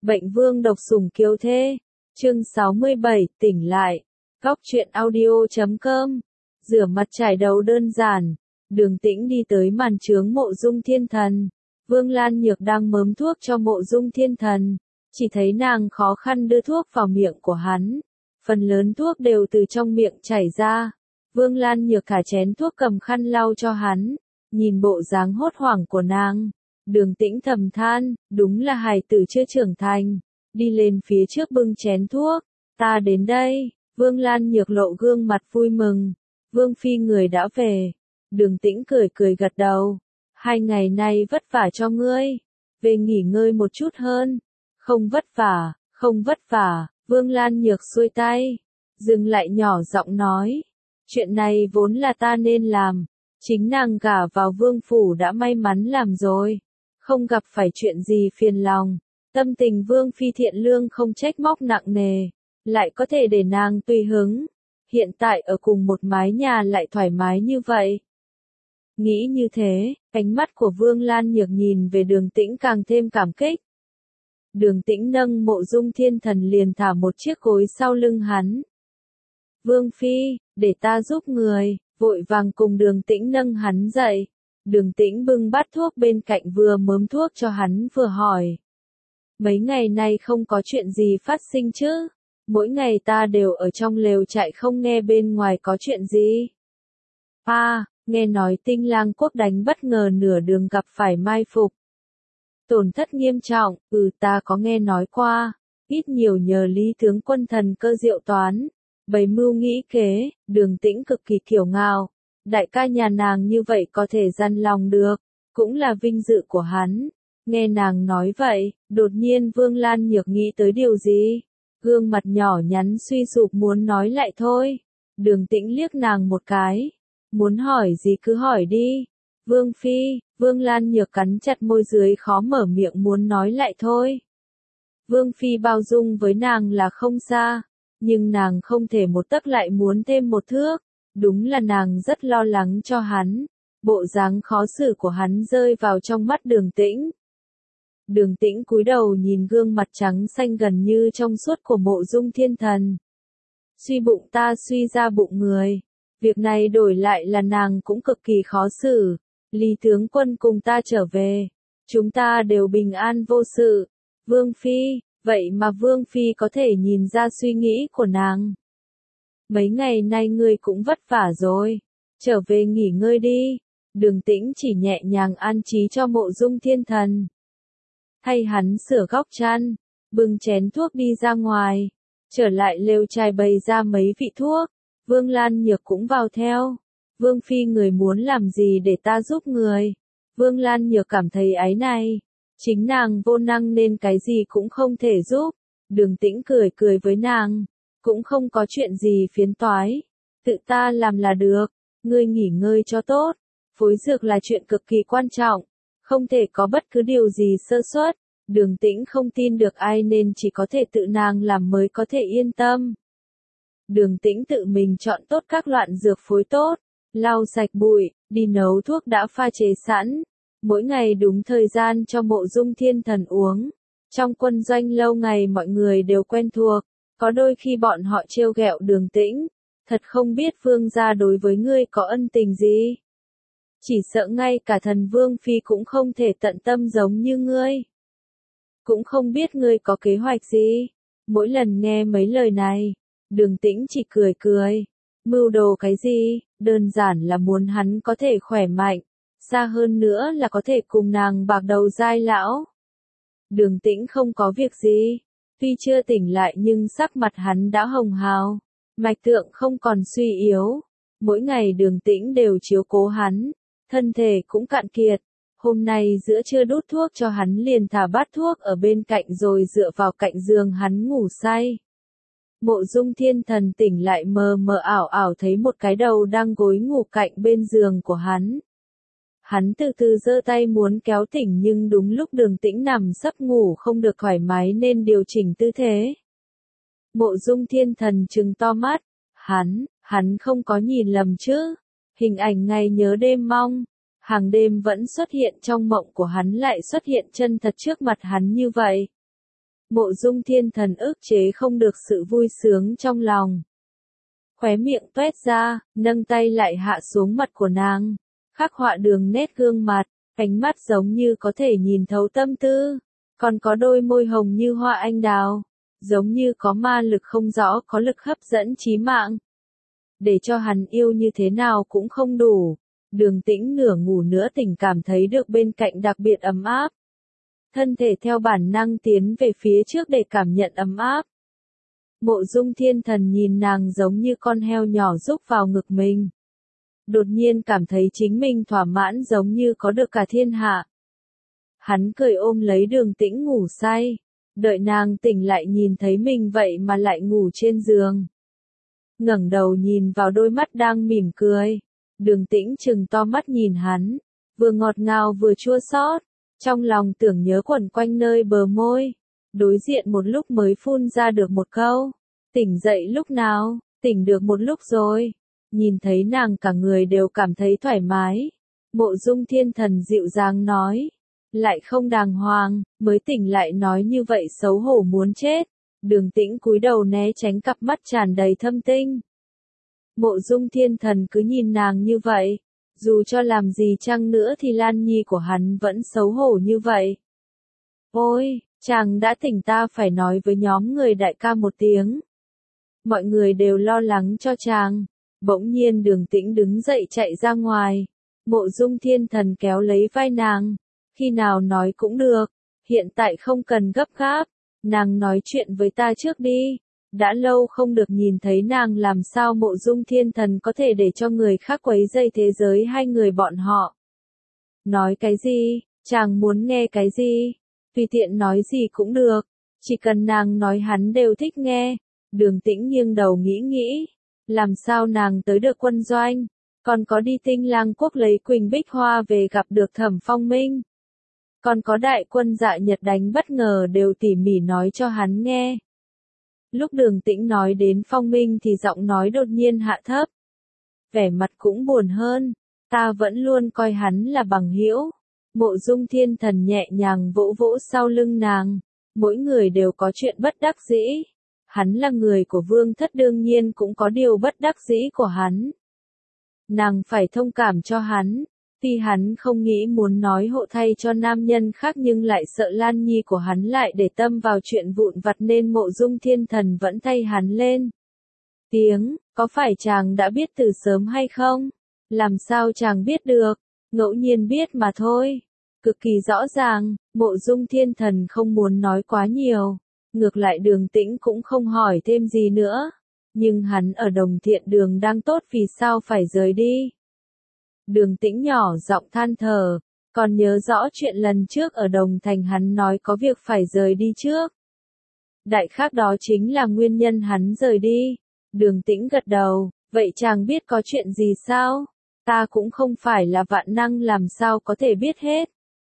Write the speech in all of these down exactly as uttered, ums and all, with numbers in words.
Bệnh vương độc sủng kiều thê. Chương sáu mươi bảy, tỉnh lại. Góc truyện audio chấm com. Rửa mặt trải đầu đơn giản. Đường Tĩnh đi tới màn trướng Mộ Dung Thiên Thần. Vương Lan Nhược đang mớm thuốc cho Mộ Dung Thiên Thần. Chỉ thấy nàng khó khăn đưa thuốc vào miệng của hắn. Phần lớn thuốc đều từ trong miệng chảy ra. Vương Lan Nhược cả chén thuốc cầm khăn lau cho hắn. Nhìn bộ dáng hốt hoảng của nàng. Đường Tĩnh thầm than, đúng là hài tử chưa trưởng thành. Đi lên phía trước bưng chén thuốc. Ta đến đây. Vương Lan Nhược lộ gương mặt vui mừng. Vương phi người đã về. Đường Tĩnh cười cười gật đầu. Hai ngày nay vất vả cho ngươi. Về nghỉ ngơi một chút hơn. Không vất vả, không vất vả. Vương Lan Nhược xuôi tay. Dừng lại nhỏ giọng nói. Chuyện này vốn là ta nên làm. Chính nàng gả vào vương phủ đã may mắn làm rồi. Không gặp phải chuyện gì phiền lòng. Tâm tình vương phi thiện lương không trách móc nặng nề. Lại có thể để nàng tùy hứng. Hiện tại ở cùng một mái nhà lại thoải mái như vậy. Nghĩ như thế, ánh mắt của Vương Lan Nhược nhìn về Đường Tĩnh càng thêm cảm kích. Đường Tĩnh nâng Mộ Dung Thiên Thần liền thả một chiếc gối sau lưng hắn. Vương phi, để ta giúp người, vội vàng cùng Đường Tĩnh nâng hắn dậy. Đường Tĩnh bưng bát thuốc bên cạnh vừa mớm thuốc cho hắn vừa hỏi. Mấy ngày nay không có chuyện gì phát sinh chứ? Mỗi ngày ta đều ở trong lều trại không nghe bên ngoài có chuyện gì. À, nghe nói Tinh Lang quốc đánh bất ngờ nửa đường gặp phải mai phục. Tổn thất nghiêm trọng, ừ ta có nghe nói qua, ít nhiều nhờ Lý tướng quân thần cơ diệu toán. Bày mưu nghĩ kế, Đường Tĩnh cực kỳ kiêu ngạo. Đại ca nhà nàng như vậy có thể dằn lòng được, cũng là vinh dự của hắn. Nghe nàng nói vậy, đột nhiên Vương Lan Nhược nghĩ tới điều gì? Gương mặt nhỏ nhắn suy sụp muốn nói lại thôi. Đường Tĩnh liếc nàng một cái. Muốn hỏi gì cứ hỏi đi. Vương phi, Vương Lan Nhược cắn chặt môi dưới khó mở miệng muốn nói lại thôi. Vương phi bao dung với nàng là không xa, nhưng nàng không thể một tấc lại muốn thêm một thước. Đúng là nàng rất lo lắng cho hắn. Bộ dáng khó xử của hắn rơi vào trong mắt Đường Tĩnh. Đường Tĩnh cúi đầu nhìn gương mặt trắng xanh gần như trong suốt của Mộ Dung Thiên Thần. Suy bụng ta suy ra bụng người. Việc này đổi lại là nàng cũng cực kỳ khó xử. Lý tướng quân cùng ta trở về. Chúng ta đều bình an vô sự. Vương phi, vậy mà Vương phi có thể nhìn ra suy nghĩ của nàng. Mấy ngày nay ngươi cũng vất vả rồi. Trở về nghỉ ngơi đi. Đường Tĩnh chỉ nhẹ nhàng an trí cho Mộ Dung Thiên Thần. Thay hắn sửa góc chăn. Bưng chén thuốc đi ra ngoài. Trở lại lều trại bày ra mấy vị thuốc. Vương Lan Nhược cũng vào theo. Vương phi người muốn làm gì để ta giúp người. Vương Lan Nhược cảm thấy áy này. Chính nàng vô năng nên cái gì cũng không thể giúp. Đường Tĩnh cười cười với nàng. Cũng không có chuyện gì phiền toái. Tự ta làm là được. Ngươi nghỉ ngơi cho tốt. Phối dược là chuyện cực kỳ quan trọng. Không thể có bất cứ điều gì sơ suất. Đường Tĩnh không tin được ai nên chỉ có thể tự nàng làm mới có thể yên tâm. Đường Tĩnh tự mình chọn tốt các loại dược phối tốt, lau sạch bụi, đi nấu thuốc đã pha chế sẵn. Mỗi ngày đúng thời gian cho Mộ Dung Thiên Thần uống. Trong quân doanh lâu ngày mọi người đều quen thuộc, có đôi khi bọn họ trêu ghẹo Đường Tĩnh. Thật không biết vương gia đối với ngươi có ân tình gì. Chỉ sợ ngay cả thần vương phi cũng không thể tận tâm giống như ngươi. Cũng không biết ngươi có kế hoạch gì. Mỗi lần nghe mấy lời này, Đường Tĩnh chỉ cười cười. Mưu đồ cái gì, đơn giản là muốn hắn có thể khỏe mạnh. Xa hơn nữa là có thể cùng nàng bạc đầu giai lão. Đường Tĩnh không có việc gì. Tuy chưa tỉnh lại nhưng sắc mặt hắn đã hồng hào. Mạch tượng không còn suy yếu. Mỗi ngày Đường Tĩnh đều chiếu cố hắn. Thân thể cũng cạn kiệt. Hôm nay giữa trưa đút thuốc cho hắn liền thả bát thuốc ở bên cạnh rồi dựa vào cạnh giường hắn ngủ say. Mộ Dung Thiên Thần tỉnh lại mờ mờ ảo ảo thấy một cái đầu đang gối ngủ cạnh bên giường của hắn. Hắn từ từ giơ tay muốn kéo tỉnh nhưng đúng lúc Đường Tĩnh nằm sấp ngủ không được thoải mái nên điều chỉnh tư thế. Mộ Dung Thiên Thần trừng to mắt. Hắn, hắn không có nhìn lầm chứ. Hình ảnh ngày nhớ đêm mong. Hàng đêm vẫn xuất hiện trong mộng của hắn lại xuất hiện chân thật trước mặt hắn như vậy. Mộ Dung Thiên Thần ức chế không được sự vui sướng trong lòng. Khóe miệng toét ra, nâng tay lại hạ xuống mặt của nàng, khắc họa đường nét gương mặt, ánh mắt giống như có thể nhìn thấu tâm tư, còn có đôi môi hồng như hoa anh đào, giống như có ma lực không rõ, có lực hấp dẫn chí mạng. Để cho hắn yêu như thế nào cũng không đủ. Đường Tĩnh nửa ngủ nửa tỉnh cảm thấy được bên cạnh đặc biệt ấm áp. Thân thể theo bản năng tiến về phía trước để cảm nhận ấm áp. Mộ Dung Thiên Thần nhìn nàng giống như con heo nhỏ rúc vào ngực mình. Đột nhiên cảm thấy chính mình thỏa mãn giống như có được cả thiên hạ. Hắn cười ôm lấy Đường Tĩnh ngủ say. Đợi nàng tỉnh lại nhìn thấy mình vậy mà lại ngủ trên giường. Ngẩng đầu nhìn vào đôi mắt đang mỉm cười. Đường Tĩnh trừng to mắt nhìn hắn, vừa ngọt ngào vừa chua xót, trong lòng tưởng nhớ quẩn quanh nơi bờ môi. Đối diện một lúc mới phun ra được một câu, tỉnh dậy lúc nào, tỉnh được một lúc rồi. Nhìn thấy nàng cả người đều cảm thấy thoải mái. Mộ Dung Thiên Thần dịu dàng nói, lại không đàng hoàng, mới tỉnh lại nói như vậy xấu hổ muốn chết. Đường Tĩnh cúi đầu né tránh cặp mắt tràn đầy thâm tinh. Mộ Dung Thiên Thần cứ nhìn nàng như vậy, dù cho làm gì chăng nữa thì Lan Nhi của hắn vẫn xấu hổ như vậy. Ôi, chàng đã tỉnh, ta phải nói với nhóm người đại ca một tiếng. Mọi người đều lo lắng cho chàng. Bỗng nhiên Đường Tĩnh đứng dậy chạy ra ngoài. Mộ Dung Thiên Thần kéo lấy vai nàng. Khi nào nói cũng được, hiện tại không cần gấp gáp. Nàng nói chuyện với ta trước đi. Đã lâu không được nhìn thấy nàng, làm sao Mộ Dung Thiên Thần có thể để cho người khác quấy rầy thế giới hai người bọn họ. Nói cái gì, chàng muốn nghe cái gì, tùy tiện nói gì cũng được, chỉ cần nàng nói hắn đều thích nghe. Đường Tĩnh nghiêng đầu nghĩ nghĩ, làm sao nàng tới được quân doanh, còn có đi Tinh Lang quốc lấy Quỳnh Bích Hoa về gặp được Thẩm Phong Minh. Còn có đại quân Dạ Nhật đánh bất ngờ đều tỉ mỉ nói cho hắn nghe. Lúc Đường Tĩnh nói đến Phong Minh thì giọng nói đột nhiên hạ thấp. Vẻ mặt cũng buồn hơn, ta vẫn luôn coi hắn là bằng hữu. Mộ Dung Thiên Thần nhẹ nhàng vỗ vỗ sau lưng nàng. Mỗi người đều có chuyện bất đắc dĩ. Hắn là người của Vương Thất đương nhiên cũng có điều bất đắc dĩ của hắn. Nàng phải thông cảm cho hắn. Tuy hắn không nghĩ muốn nói hộ thay cho nam nhân khác nhưng lại sợ Lan Nhi của hắn lại để tâm vào chuyện vụn vặt nên Mộ Dung Thiên Thần vẫn thay hắn lên tiếng. Có phải chàng đã biết từ sớm hay không? Làm sao chàng biết được? Ngẫu nhiên biết mà thôi. Cực kỳ rõ ràng, Mộ Dung Thiên Thần không muốn nói quá nhiều. Ngược lại Đường Tĩnh cũng không hỏi thêm gì nữa. Nhưng hắn ở Đồng Thiện Đường đang tốt, vì sao phải rời đi? Đường Tĩnh nhỏ giọng than thở, còn nhớ rõ chuyện lần trước ở Đồng Thành hắn nói có việc phải rời đi trước. Đại khái đó chính là nguyên nhân hắn rời đi. Đường Tĩnh gật đầu, vậy chàng biết có chuyện gì sao? Ta cũng không phải là vạn năng, làm sao có thể biết hết.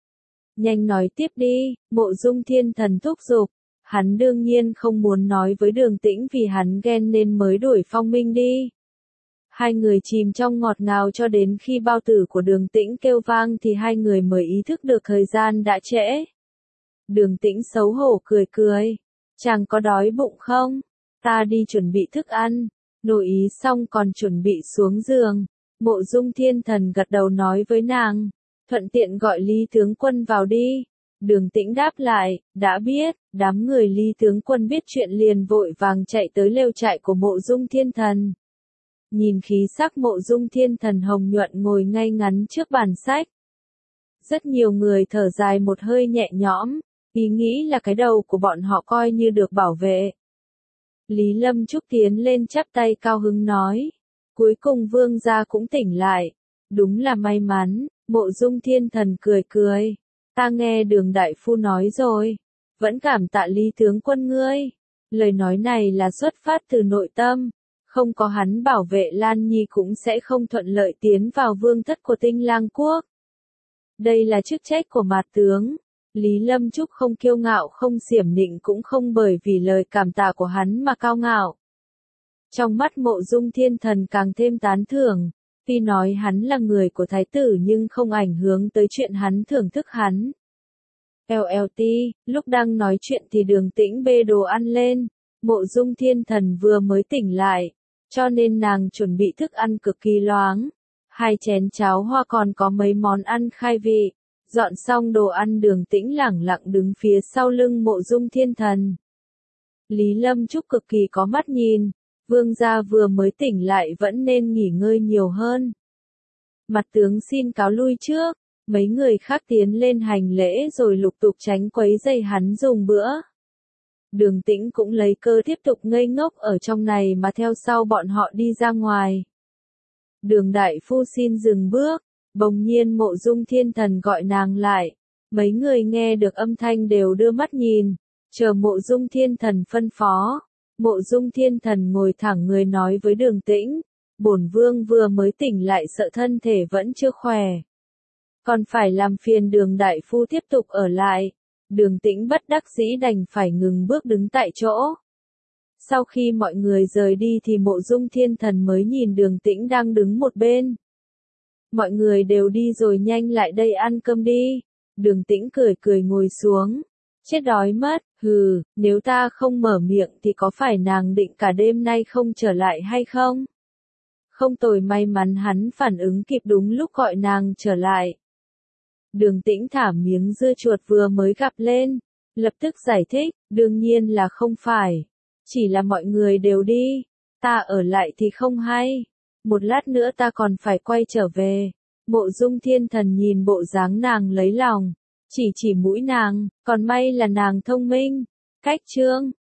Nhanh nói tiếp đi, Mộ Dung Thiên Thần thúc giục. Hắn đương nhiên không muốn nói với Đường Tĩnh vì hắn ghen nên mới đuổi Phong Minh đi. Hai người chìm trong ngọt ngào cho đến khi bao tử của Đường Tĩnh kêu vang thì hai người mới ý thức được thời gian đã trễ. Đường Tĩnh xấu hổ cười cười. Chàng có đói bụng không? Ta đi chuẩn bị thức ăn. Nội ý xong còn chuẩn bị xuống giường. Mộ Dung Thiên Thần gật đầu nói với nàng. Thuận tiện gọi Lý tướng quân vào đi. Đường Tĩnh đáp lại, đã biết. Đám người Lý tướng quân biết chuyện liền vội vàng chạy tới lều trại của Mộ Dung Thiên Thần. Nhìn khí sắc Mộ Dung Thiên Thần hồng nhuận ngồi ngay ngắn trước bàn sách. Rất nhiều người thở dài một hơi nhẹ nhõm, ý nghĩ là cái đầu của bọn họ coi như được bảo vệ. Lý Lâm Trúc tiến lên chắp tay cao hứng nói, cuối cùng vương gia cũng tỉnh lại, đúng là may mắn. Mộ Dung Thiên Thần cười cười, ta nghe Đường đại phu nói rồi, vẫn cảm tạ Lý tướng quân ngươi. Lời nói này là xuất phát từ nội tâm. Không có hắn bảo vệ Lan Nhi cũng sẽ không thuận lợi tiến vào vương thất của Tinh Lang quốc. Đây là chức trách của mạt tướng. Lý Lâm Trúc không kiêu ngạo không xiểm nịnh cũng không bởi vì lời cảm tạ của hắn mà cao ngạo. Trong mắt Mộ Dung Thiên Thần càng thêm tán thưởng. Tuy nói hắn là người của thái tử nhưng không ảnh hưởng tới chuyện hắn thưởng thức hắn. lờ lờ tê, lúc đang nói chuyện thì Đường Tĩnh bê đồ ăn lên, Mộ Dung Thiên Thần vừa mới tỉnh lại, cho nên nàng chuẩn bị thức ăn cực kỳ loáng. Hai chén cháo hoa còn có mấy món ăn khai vị. Dọn xong đồ ăn Đường Tĩnh lẳng lặng đứng phía sau lưng Mộ Dung Thiên Thần. Lý Lâm Trúc cực kỳ có mắt nhìn, vương gia vừa mới tỉnh lại vẫn nên nghỉ ngơi nhiều hơn. Mặt tướng xin cáo lui trước, mấy người khác tiến lên hành lễ rồi lục tục tránh quấy rầy hắn dùng bữa. Đường Tĩnh cũng lấy cơ tiếp tục ngây ngốc ở trong này mà theo sau bọn họ đi ra ngoài. Đường đại phu xin dừng bước, bỗng nhiên Mộ Dung Thiên Thần gọi nàng lại. Mấy người nghe được âm thanh đều đưa mắt nhìn, chờ Mộ Dung Thiên Thần phân phó. Mộ Dung Thiên Thần ngồi thẳng người nói với Đường Tĩnh, bổn vương vừa mới tỉnh lại sợ thân thể vẫn chưa khỏe. Còn phải làm phiền Đường đại phu tiếp tục ở lại. Đường Tĩnh bất đắc dĩ đành phải ngừng bước đứng tại chỗ. Sau khi mọi người rời đi thì Mộ Dung Thiên Thần mới nhìn Đường Tĩnh đang đứng một bên. Mọi người đều đi rồi, nhanh lại đây ăn cơm đi. Đường Tĩnh cười cười ngồi xuống. Chết đói mất, hừ, nếu ta không mở miệng thì có phải nàng định cả đêm nay không trở lại hay không? Không tồi, may mắn hắn phản ứng kịp đúng lúc gọi nàng trở lại. Đường Tĩnh thả miếng dưa chuột vừa mới gặp lên, lập tức giải thích, đương nhiên là không phải. Chỉ là mọi người đều đi, ta ở lại thì không hay. Một lát nữa ta còn phải quay trở về. Mộ Dung Thiên Thần nhìn bộ dáng nàng lấy lòng, chỉ chỉ mũi nàng, còn may là nàng thông minh. Cách chương